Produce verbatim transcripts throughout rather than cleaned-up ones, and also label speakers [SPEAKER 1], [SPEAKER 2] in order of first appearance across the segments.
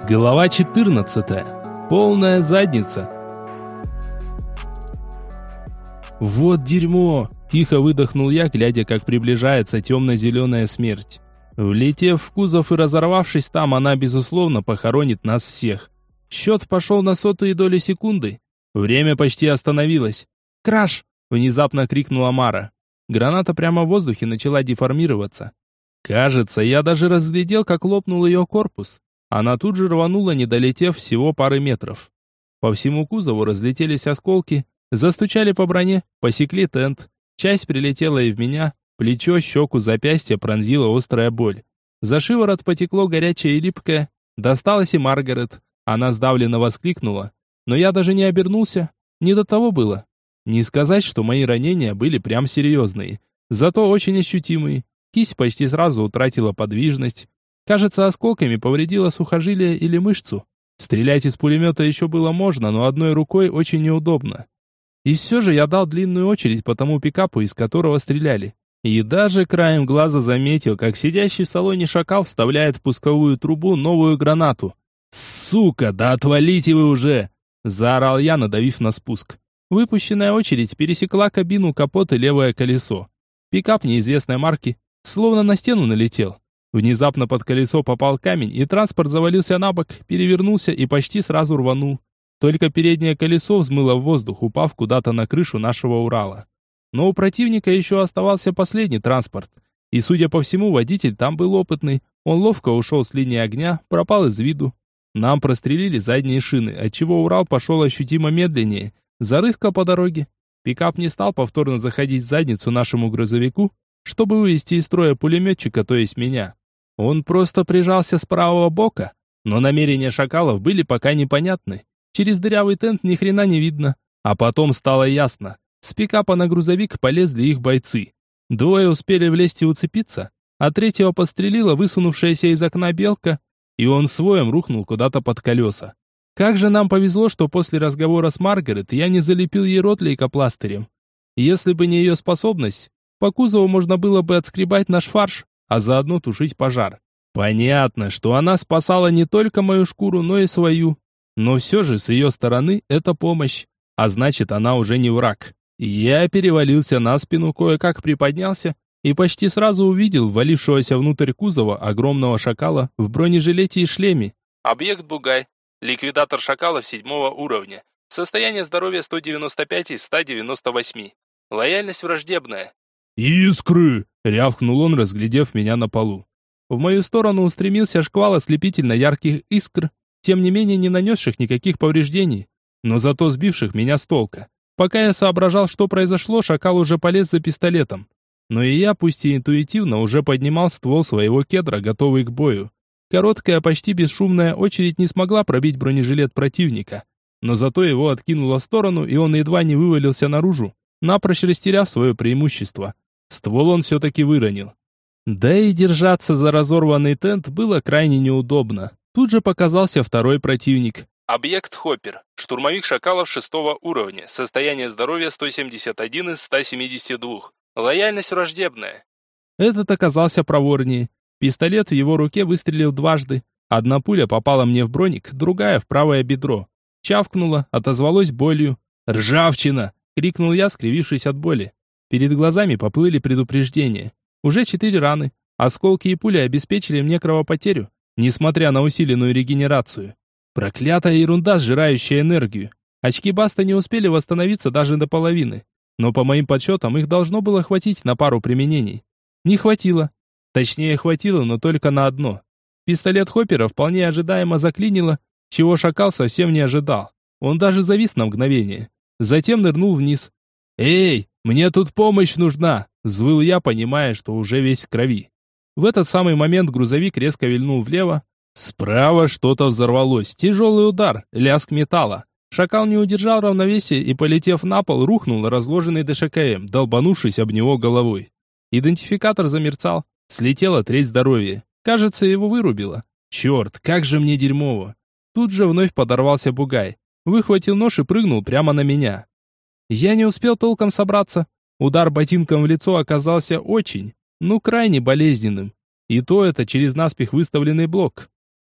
[SPEAKER 1] Глава четырнадцатая. Полная задница. «Вот дерьмо!» – тихо выдохнул я, глядя, как приближается темно-зеленая смерть. Влетев в кузов и разорвавшись там, она, безусловно, похоронит нас всех. Счет пошел на сотые доли секунды. Время почти остановилось. «Краш!» – внезапно крикнула Мара. Граната прямо в воздухе начала деформироваться. Кажется, я даже разглядел, как лопнул ее корпус. Она тут же рванула, не долетев всего пары метров. По всему кузову разлетелись осколки, застучали по броне, посекли тент. Часть прилетела и в меня, плечо, щеку, запястье пронзила острая боль. За шиворот потекло горячее и липкое. Досталось и Маргарет. Она сдавленно воскликнула. Но я даже не обернулся. Не до того было. Не сказать, что мои ранения были прям серьезные. Зато очень ощутимые. Кисть почти сразу утратила подвижность. Кажется, осколками повредило сухожилие или мышцу. Стрелять из пулемета еще было можно, но одной рукой очень неудобно. И все же я дал длинную очередь по тому пикапу, из которого стреляли. И даже краем глаза заметил, как сидящий в салоне шакал вставляет в пусковую трубу новую гранату. «Сука, да отвалите вы уже!» – заорал я, надавив на спуск. Выпущенная очередь пересекла кабину, капот и левое колесо. Пикап неизвестной марки словно на стену налетел. Внезапно под колесо попал камень, и транспорт завалился на бок, перевернулся и почти сразу рванул. Только переднее колесо взмыло в воздух, упав куда-то на крышу нашего Урала. Но у противника еще оставался последний транспорт. И, судя по всему, водитель там был опытный. Он ловко ушел с линии огня, пропал из виду. Нам прострелили задние шины, отчего Урал пошел ощутимо медленнее, зарыскал по дороге. Пикап не стал повторно заходить в задницу нашему грузовику, чтобы вывести из строя пулеметчика, то есть меня. Он просто прижался с правого бока, но намерения шакалов были пока непонятны. Через дырявый тент ни хрена не видно. А потом стало ясно. С пикапа на грузовик полезли их бойцы. Двое успели влезть и уцепиться, а третьего подстрелила высунувшаяся из окна белка, и он своем рухнул куда-то под колеса. Как же нам повезло, что после разговора с Маргарет я не залепил ей рот лейкопластырем. Если бы не ее способность, по кузову можно было бы отскребать наш фарш, а заодно тушить пожар. Понятно, что она спасала не только мою шкуру, но и свою. Но все же с ее стороны это помощь, а значит, она уже не враг. Я перевалился на спину, кое-как приподнялся и почти сразу увидел ввалившегося внутрь кузова огромного шакала в бронежилете и шлеме. Объект Бугай. Ликвидатор шакалов седьмого уровня. Состояние здоровья сто девяносто пять из ста девяноста восьми. Лояльность враждебная.
[SPEAKER 2] «Искры!»
[SPEAKER 1] — рявкнул он, разглядев меня на полу. В мою сторону устремился шквал ослепительно ярких искр, тем не менее не нанесших никаких повреждений, но зато сбивших меня с толка. Пока я соображал, что произошло, шакал уже полез за пистолетом. Но и я, пусть и интуитивно, уже поднимал ствол своего кедра, готовый к бою. Короткая, почти бесшумная очередь не смогла пробить бронежилет противника, но зато его откинуло в сторону, и он едва не вывалился наружу, напрочь растеряв свое преимущество. Ствол он все-таки выронил. Да и держаться за разорванный тент было крайне неудобно. Тут же показался второй противник. Объект Хоппер. Штурмовик шакалов шестого уровня. Состояние здоровья сто семьдесят один из ста семидесяти двух. Лояльность враждебная. Этот оказался проворнее. Пистолет в его руке выстрелил дважды. Одна пуля попала мне в броник, другая в правое бедро. Чавкнула, отозвалось болью. «Ржавчина!» — крикнул я, скривившись от боли. Перед глазами поплыли предупреждения. Уже четыре раны. Осколки и пули обеспечили мне кровопотерю, несмотря на усиленную регенерацию. Проклятая ерунда, сжирающая энергию. Очки Баста не успели восстановиться даже до половины. Но по моим подсчетам их должно было хватить на пару применений. Не хватило. Точнее, хватило, но только на одно. Пистолет Хоппера вполне ожидаемо заклинило, чего шакал совсем не ожидал. Он даже завис на мгновение. Затем нырнул вниз. «Эй, мне тут помощь нужна!» — взвыл я, понимая, что уже весь в крови. В этот самый момент грузовик резко вильнул влево. Справа что-то взорвалось. Тяжелый удар, лязг металла. Шакал не удержал равновесия и, полетев на пол, рухнул разложенный ДШКМ, долбанувшись об него головой. Идентификатор замерцал. Слетела треть здоровья. Кажется, его вырубило. Черт, как же мне дерьмово. Тут же вновь подорвался Бугай. Выхватил нож и прыгнул прямо на меня. Я не успел толком собраться. Удар ботинком в лицо оказался очень, ну крайне болезненным. И то это через наспех выставленный блок.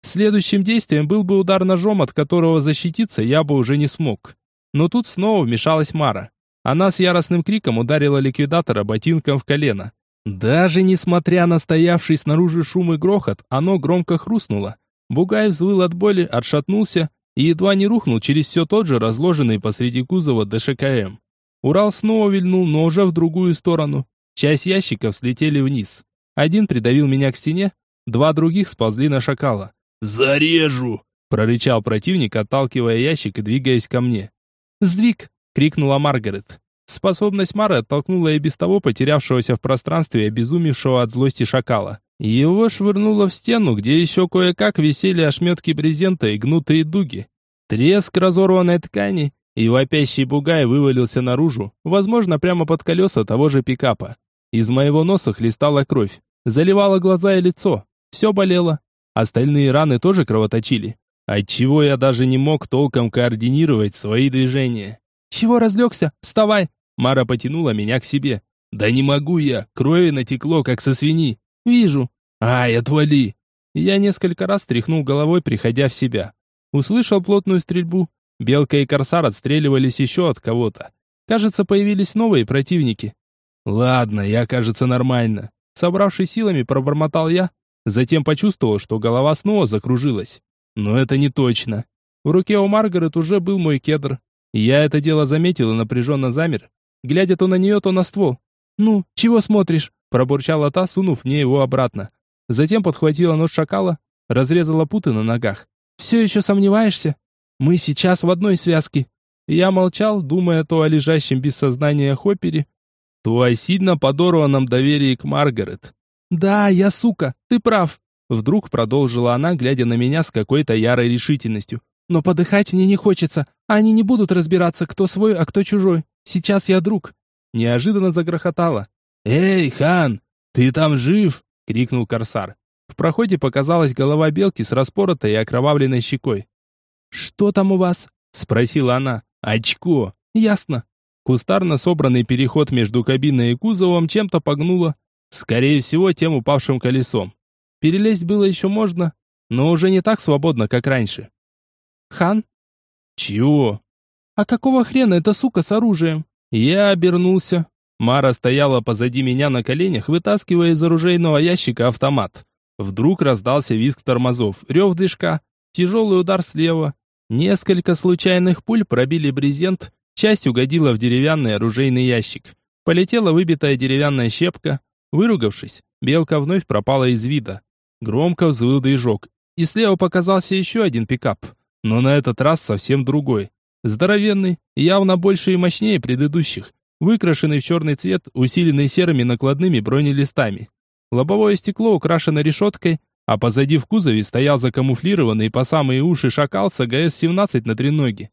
[SPEAKER 1] Следующим действием был бы удар ножом, от которого защититься я бы уже не смог. Но тут снова вмешалась Мара. Она с яростным криком ударила ликвидатора ботинком в колено. Даже несмотря на стоявший снаружи шум и грохот, оно громко хрустнуло. Бугай взвыл от боли, отшатнулся и едва не рухнул через все тот же разложенный посреди кузова ДШКМ. Урал снова вильнул, но уже в другую сторону. Часть ящиков слетели вниз. Один придавил меня к стене, два других сползли на шакала. «Зарежу!» – прорычал противник, отталкивая ящик и двигаясь ко мне. «Сдвиг!» – крикнула Маргарет. Способность Мары оттолкнула и без того потерявшегося в пространстве и обезумевшего от злости шакала. Его швырнуло в стену, где еще кое-как висели ошметки брезента и гнутые дуги. Треск разорванной ткани, и вопящий бугай вывалился наружу, возможно, прямо под колеса того же пикапа. Из моего носа хлестала кровь, заливала глаза и лицо. Все болело. Остальные раны тоже кровоточили, отчего я даже не мог толком координировать свои движения. «Чего разлегся? Вставай!» Мара потянула меня к себе. «Да не могу я, крови натекло, как со свиньи». «Вижу». «Ай, отвали!» Я несколько раз тряхнул головой, приходя в себя. Услышал плотную стрельбу. Белка и Корсар отстреливались еще от кого-то. Кажется, появились новые противники. «Ладно, я, кажется, нормально». Собравшись силами, пробормотал я. Затем почувствовал, что голова снова закружилась. Но это не точно. В руке у Маргарет уже был мой кедр. Я это дело заметил и напряженно замер, глядя то на нее, то на ствол. «Ну, чего смотришь?» – пробурчала та, сунув мне его обратно. Затем подхватила нож шакала, разрезала путы на ногах. «Все еще сомневаешься? Мы сейчас в одной связке». Я молчал, думая то о лежащем без сознания Хоппере, то о сильно подорванном доверии к Маргарет. «Да, я сука, ты прав», – вдруг продолжила она, глядя на меня с какой-то ярой решительностью. «Но подыхать мне не хочется. Они не будут разбираться, кто свой, а кто чужой. Сейчас я друг». Неожиданно загрохотало. «Эй, хан, ты там жив?» — крикнул Корсар. В проходе показалась голова белки с распоротой и окровавленной щекой. «Что там у вас?» — спросила она. «Очко». «Ясно». Кустарно собранный переход между кабиной и кузовом чем-то погнуло. Скорее всего, тем упавшим колесом. Перелезть было еще можно, но уже не так свободно, как раньше. «Хан?» «Чего?» «А какого хрена эта сука с оружием?» Я обернулся. Мара стояла позади меня на коленях, вытаскивая из оружейного ящика автомат. Вдруг раздался визг тормозов, рев движка, тяжелый удар слева. Несколько случайных пуль пробили брезент, часть угодила в деревянный оружейный ящик. Полетела выбитая деревянная щепка. Выругавшись, белка вновь пропала из вида. Громко взвыл движок, и слева показался еще один пикап, но на этот раз совсем другой. Здоровенный, явно больше и мощнее предыдущих, выкрашенный в черный цвет, усиленный серыми накладными бронелистами. Лобовое стекло украшено решеткой, а позади в кузове стоял закамуфлированный по самые уши шакал с АГС семнадцать на треноге.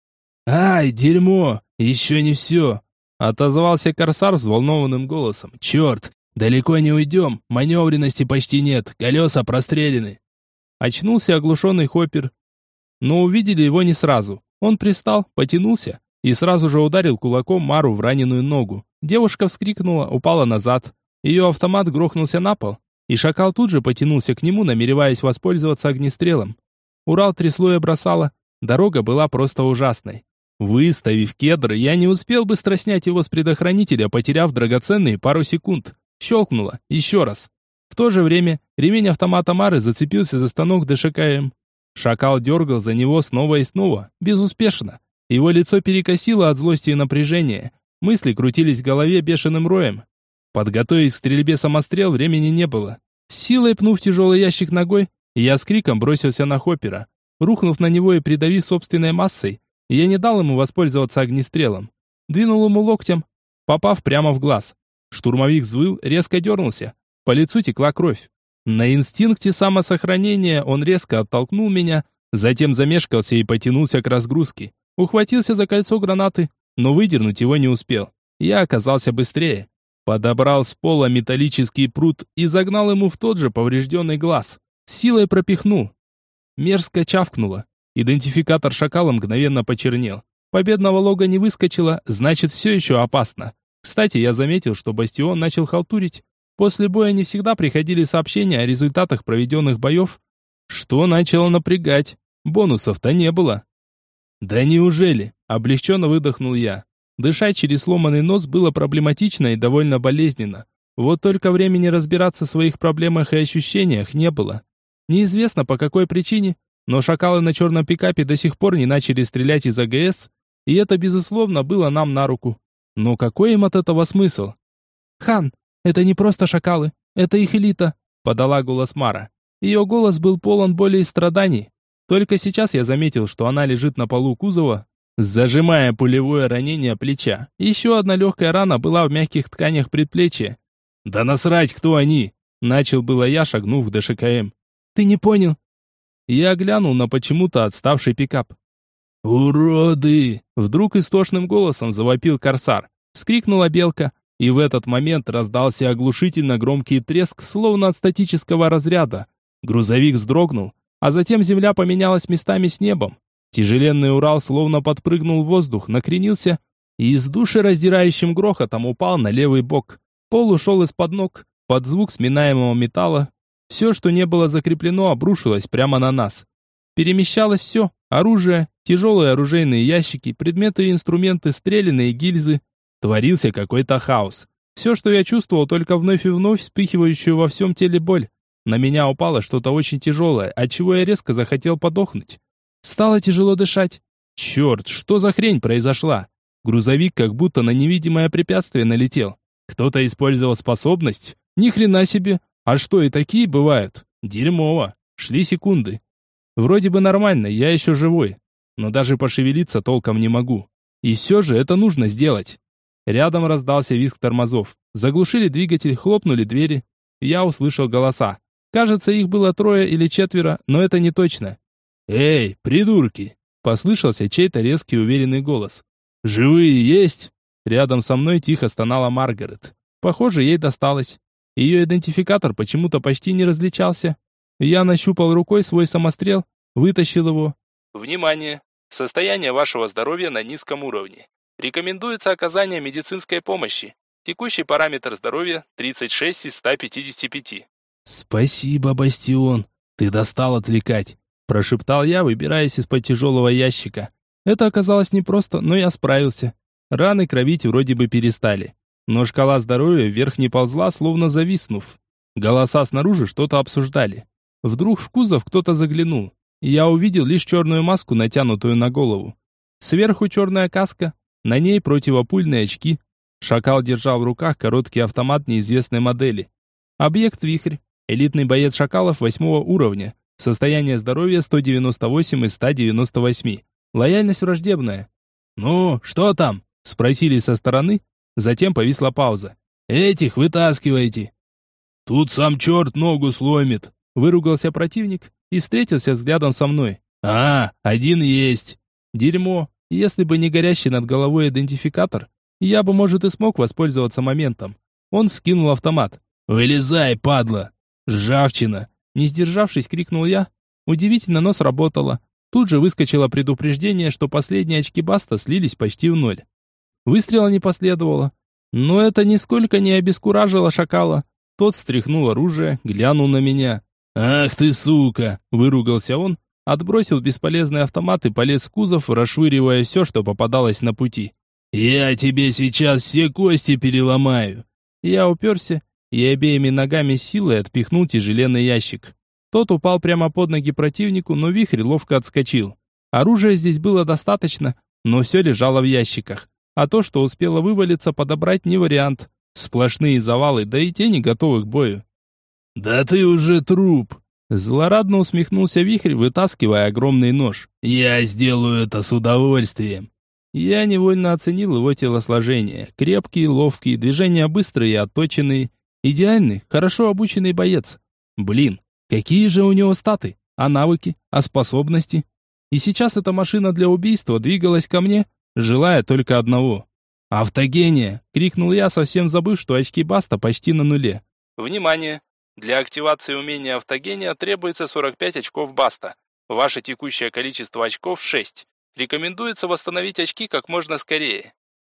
[SPEAKER 1] «Ай, дерьмо! Еще не все!» — отозвался Корсар взволнованным голосом. «Черт! Далеко не уйдем, маневренности почти нет, колеса прострелены». Очнулся оглушенный Хоппер, но увидели его не сразу. Он пристал, потянулся и сразу же ударил кулаком Мару в раненую ногу. Девушка вскрикнула, упала назад. Ее автомат грохнулся на пол, и шакал тут же потянулся к нему, намереваясь воспользоваться огнестрелом. Урал трясло и бросало. Дорога была просто ужасной. Выставив кедр, я не успел быстро снять его с предохранителя, потеряв драгоценные пару секунд. Щелкнуло. Еще раз. В то же время ремень автомата Мары зацепился за станок ДШКМ. Шакал дергал за него снова и снова, безуспешно. Его лицо перекосило от злости и напряжения. Мысли крутились в голове бешеным роем. Подготовить к стрельбе самострел времени не было. С силой пнув тяжелый ящик ногой, я с криком бросился на Хоппера. Рухнув на него и придавив собственной массой, я не дал ему воспользоваться огнестрелом. Двинул ему локтем, попав прямо в глаз. Штурмовик взвыл, резко дернулся. По лицу текла кровь. На инстинкте самосохранения он резко оттолкнул меня, затем замешкался и потянулся к разгрузке. Ухватился за кольцо гранаты, но выдернуть его не успел. Я оказался быстрее. Подобрал с пола металлический прут и загнал ему в тот же поврежденный глаз. С силой пропихнул. Мерзко чавкнуло. Идентификатор шакала мгновенно почернел. Победного лога не выскочило, значит, все еще опасно. Кстати, я заметил, что Бастион начал халтурить. После боя не всегда приходили сообщения о результатах проведенных боев, Что начало напрягать? Бонусов-то не было. Да неужели? Облегченно выдохнул я. Дышать через сломанный нос было проблематично и довольно болезненно. Вот только времени разбираться в своих проблемах и ощущениях не было. Неизвестно по какой причине, но шакалы на черном пикапе до сих пор не начали стрелять из АГС, и это, безусловно, было нам на руку. Но какой им от этого смысл? «Хан, это не просто шакалы, это их элита», — подала голос Мара. Ее голос был полон боли и страданий. Только сейчас я заметил, что она лежит на полу кузова, зажимая пулевое ранение плеча. Еще одна легкая рана была в мягких тканях предплечья. «Да насрать, кто они!» — начал было я, шагнув в ДШКМ. «Ты не понял?» Я глянул на почему-то отставший пикап. «Уроды!» — вдруг истошным голосом завопил корсар. Вскрикнула белка, и в этот момент раздался оглушительно громкий треск, словно от статического разряда. Грузовик вздрогнул, а затем земля поменялась местами с небом. Тяжеленный Урал словно подпрыгнул в воздух, накренился и с душераздирающим грохотом упал на левый бок. Пол ушел из-под ног, под звук сминаемого металла. Все, что не было закреплено, обрушилось прямо на нас. Перемещалось все: оружие, тяжелые оружейные ящики, предметы и инструменты, стреляные гильзы. Творился какой-то хаос. Все, что я чувствовал, только вновь и вновь вспыхивающую во всем теле боль. На меня упало что-то очень тяжелое, отчего я резко захотел подохнуть. Стало тяжело дышать. Черт, что за хрень произошла? Грузовик как будто на невидимое препятствие налетел. Кто-то использовал способность? Ни хрена себе. А что, и такие бывают? Дерьмово. Шли секунды. Вроде бы нормально, я еще живой. Но даже пошевелиться толком не могу. И все же это нужно сделать. Рядом раздался визг тормозов. Заглушили двигатель, хлопнули двери. Я услышал голоса. Кажется, их было трое или четверо, но это не точно. «Эй, придурки!» — послышался чей-то резкий уверенный голос. «Живые есть?» Рядом со мной тихо стонала Маргарет. Похоже, ей досталось. Ее идентификатор почему-то почти не различался. Я нащупал рукой свой самострел, вытащил его. «Внимание! Состояние вашего здоровья на низком уровне. Рекомендуется оказание медицинской помощи. Текущий параметр здоровья тридцать шесть из ста пятидесяти пяти». «Спасибо, Бастион, ты достал отвлекать», – прошептал я, выбираясь из-под тяжелого ящика. Это оказалось непросто, но я справился. Раны кровить вроде бы перестали. Но шкала здоровья вверх не ползла, словно зависнув. Голоса снаружи что-то обсуждали. Вдруг в кузов кто-то заглянул. Я увидел лишь черную маску, натянутую на голову. Сверху черная каска, на ней противопульные очки. Шакал держал в руках короткий автомат неизвестной модели. Объект «Вихрь». Элитный боец шакалов восьмого уровня. Состояние здоровья сто девяносто восемь из ста девяноста восьми. Лояльность враждебная. «Ну, что там?» – спросили со стороны. Затем повисла пауза. «Этих вытаскивайте». «Тут сам черт ногу сломит», – выругался противник и встретился взглядом со мной. «А, один есть». Дерьмо. Если бы не горящий над головой идентификатор, я бы, может, и смог воспользоваться моментом. Он скинул автомат. «Вылезай, падла!» «Ржавчина!» Не сдержавшись, крикнул я. Удивительно, но сработало. Тут же выскочило предупреждение, что последние очки Баста слились почти в ноль. Выстрела не последовало. Но это нисколько не обескуражило шакала. Тот встряхнул оружие, глянул на меня. «Ах ты, сука!» – выругался он, отбросил бесполезный автомат и полез в кузов, расшвыривая все, что попадалось на пути. «Я тебе сейчас все кости переломаю!» Я уперся и обеими ногами с силой отпихнул тяжеленный ящик. Тот упал прямо под ноги противнику, но вихрь ловко отскочил. Оружия здесь было достаточно, но все лежало в ящиках. А то, что успело вывалиться, подобрать не вариант. Сплошные завалы, да и те не готовы к бою. «Да ты уже труп!» Злорадно усмехнулся вихрь, вытаскивая огромный нож. «Я сделаю это с удовольствием!» Я невольно оценил его телосложение. Крепкий, ловкий, движения быстрые и отточенные. Идеальный, хорошо обученный боец. Блин, какие же у него статы, а навыки, а способности. И сейчас эта машина для убийства двигалась ко мне, желая только одного. «Автогения!» — крикнул я, совсем забыв, что очки Баста почти на нуле. «Внимание! Для активации умения автогения требуется сорок пять очков Баста. Ваше текущее количество очков шесть. Рекомендуется восстановить очки как можно скорее».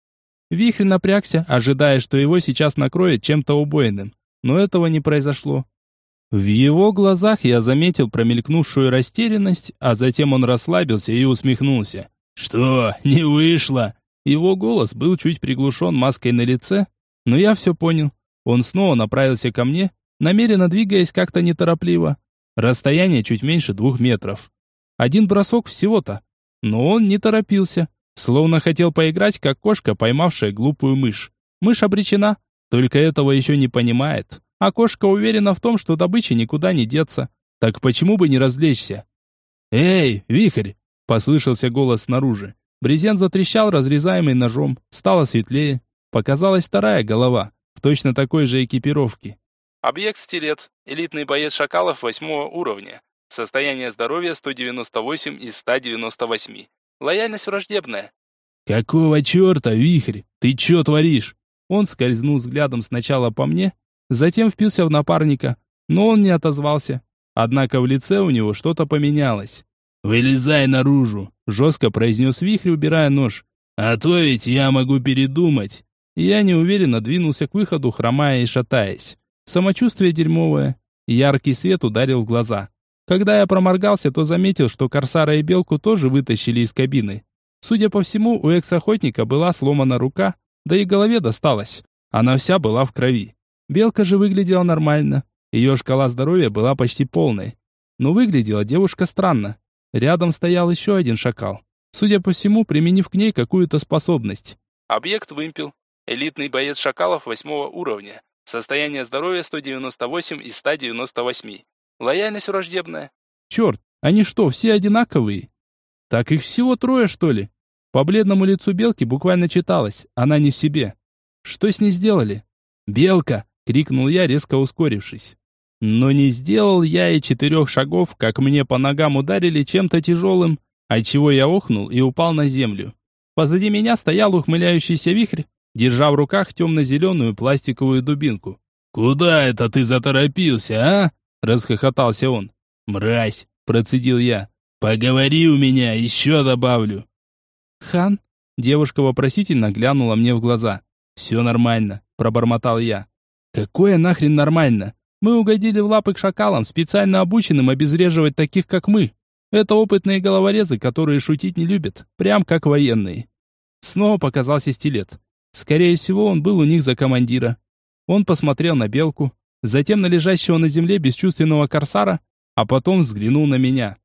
[SPEAKER 1] Вихрь напрягся, ожидая, что его сейчас накроет чем-то убойным. Но этого не произошло. В его глазах я заметил промелькнувшую растерянность, а затем он расслабился и усмехнулся. «Что, не вышло?» Его голос был чуть приглушен маской на лице, но я все понял. Он снова направился ко мне, намеренно двигаясь как-то неторопливо. Расстояние чуть меньше двух метров. Один бросок всего-то. Но он не торопился, словно хотел поиграть, как кошка, поймавшая глупую мышь. Мышь обречена, только этого еще не понимает. А кошка уверена в том, что добыча никуда не деться. Так почему бы не развлечься? «Эй, вихрь!» — послышался голос снаружи. Брезент затрещал, разрезаемый ножом. Стало светлее. Показалась вторая голова, в точно такой же экипировке. Объект стилет. Элитный боец шакалов восьмого уровня. Состояние здоровья сто девяносто восемь из ста девяноста восьми. Лояльность враждебная. «Какого черта, вихрь? Ты че творишь?» Он скользнул взглядом сначала по мне, затем впился в напарника, но он не отозвался. Однако в лице у него что-то поменялось. «Вылезай наружу!» — жестко произнес вихрь, убирая нож. «А то ведь я могу передумать!» Я неуверенно двинулся к выходу, хромая и шатаясь. Самочувствие дерьмовое. Яркий свет ударил в глаза. Когда я проморгался, то заметил, что Корсара и Белку тоже вытащили из кабины. Судя по всему, у экс-охотника была сломана рука, да и голове досталось. Она вся была в крови. Белка же выглядела нормально. Ее шкала здоровья была почти полной. Но выглядела девушка странно. Рядом стоял еще один шакал. Судя по всему, применив к ней какую-то способность. Объект вымпел. Элитный боец шакалов восьмого уровня. Состояние здоровья сто девяносто восемь из ста девяноста восьми. Лояльность враждебная. Черт, они что, все одинаковые? Так их всего трое, что ли? По бледному лицу Белки буквально читалось. Она не в себе. Что с ней сделали? «Белка!» — крикнул я, резко ускорившись. Но не сделал я и четырех шагов, как мне по ногам ударили чем-то тяжелым, отчего я охнул и упал на землю. Позади меня стоял ухмыляющийся вихрь, держа в руках темно-зеленую пластиковую дубинку. «Куда это ты заторопился, а?» — расхохотался он. «Мразь!» — процедил я. «Поговори у меня, еще добавлю». «Хан?» — девушка вопросительно глянула мне в глаза. «Все нормально», — пробормотал я. «Какое нахрен нормально? Мы угодили в лапы к шакалам, специально обученным обезвреживать таких, как мы. Это опытные головорезы, которые шутить не любят, прям как военные». Снова показался стилет. Скорее всего, он был у них за командира. Он посмотрел на Белку, затем на лежащего на земле бесчувственного корсара, а потом взглянул на меня.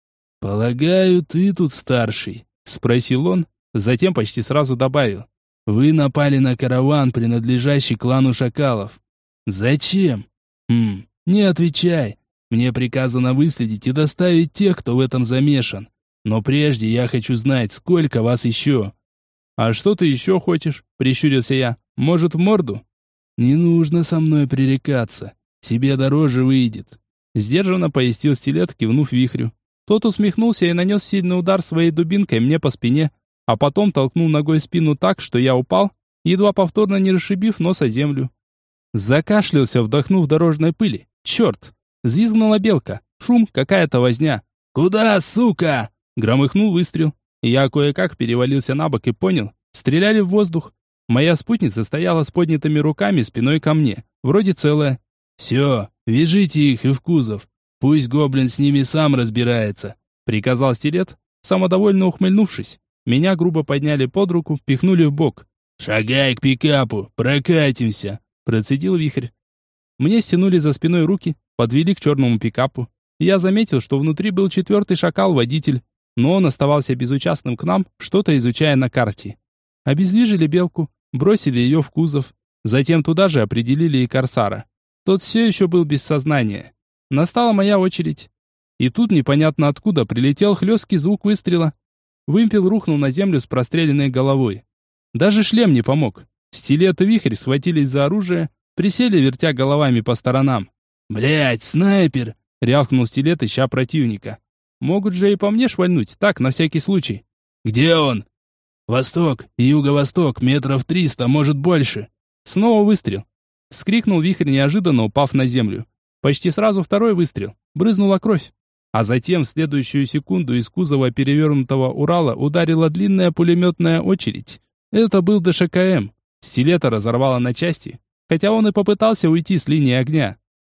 [SPEAKER 1] «Полагаю, ты тут старший?» — спросил он, затем почти сразу добавил. «Вы напали на караван, принадлежащий клану шакалов. Зачем? Хм, не отвечай. Мне приказано выследить и доставить тех, кто в этом замешан. Но прежде я хочу знать, сколько вас еще». «А что ты еще хочешь?» — прищурился я. «Может, в морду?» «Не нужно со мной пререкаться. Себе дороже выйдет», — сдержанно пояснил стилет, кивнув вихрю. Тот усмехнулся и нанес сильный удар своей дубинкой мне по спине, а потом толкнул ногой спину так, что я упал, едва повторно не расшибив нос о землю. Закашлялся, вдохнув дорожной пыли. «Черт!» — взвизгнула Белка. Шум, какая-то возня. «Куда, сука?» — громыхнул выстрел. Я кое-как перевалился на бок и понял. Стреляли в воздух. Моя спутница стояла с поднятыми руками спиной ко мне. Вроде целая. «Все, вяжите их и в кузов. Пусть гоблин с ними сам разбирается», — приказал стилет, самодовольно ухмыльнувшись. Меня грубо подняли под руку, пихнули в бок. «Шагай к пикапу, прокатимся», — процедил вихрь. Мне стянули за спиной руки, подвели к черному пикапу. Я заметил, что внутри был четвертый шакал-водитель, но он оставался безучастным к нам, что-то изучая на карте. Обездвижили Белку, бросили ее в кузов, затем туда же определили и корсара. Тот все еще был без сознания. Настала моя очередь. И тут непонятно откуда прилетел хлесткий звук выстрела. Вымпел рухнул на землю с простреленной головой. Даже шлем не помог. Стилет и вихрь схватились за оружие, присели, вертя головами по сторонам. «Блядь, снайпер!» — рявкнул стилет, ища противника. «Могут же и по мне швальнуть, так, на всякий случай». «Где он?» «Восток и юго-восток, метров триста, может больше». Снова выстрел. Вскрикнул вихрь, неожиданно упав на землю. Почти сразу второй выстрел. Брызнула кровь. А затем в следующую секунду из кузова перевернутого Урала ударила длинная пулеметная очередь. Это был ДШКМ. Стилета разорвало на части, хотя он и попытался уйти с линии огня.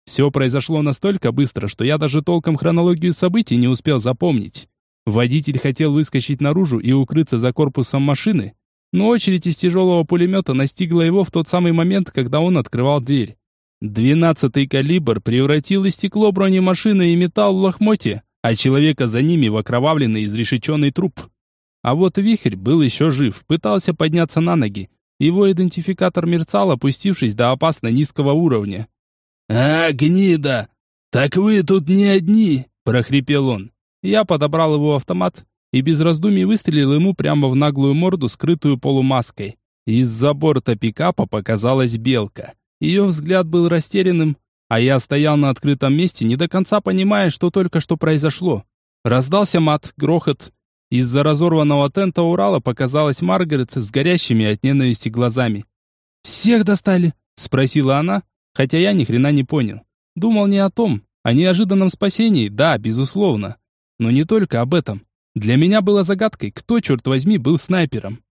[SPEAKER 1] Все произошло настолько быстро, что я даже толком хронологию событий не успел запомнить. Водитель хотел выскочить наружу и укрыться за корпусом машины, но очередь из тяжелого пулемета настигла его в тот самый момент, когда он открывал дверь. Двенадцатый калибр превратил и стекло бронемашины и металл в лохмотье, а человека за ними в окровавленный изрешеченный труп. А вот Вихрь был еще жив, пытался подняться на ноги. Его идентификатор мерцал, опустившись до опасно низкого уровня. «А, гнида! Так вы тут не одни!» – прохрипел он. Я подобрал его автомат и без раздумий выстрелил ему прямо в наглую морду, скрытую полумаской. Из-за борта пикапа показалась белка. Ее взгляд был растерянным, а я стоял на открытом месте, не до конца понимая, что только что произошло. Раздался мат, грохот. Из-за разорванного тента Урала показалась Маргарет с горящими от ненависти глазами. «Всех достали?» – спросила она, хотя я ни хрена не понял. Думал не о том, о неожиданном спасении, да, безусловно. Но не только об этом. Для меня было загадкой, кто, черт возьми, был снайпером.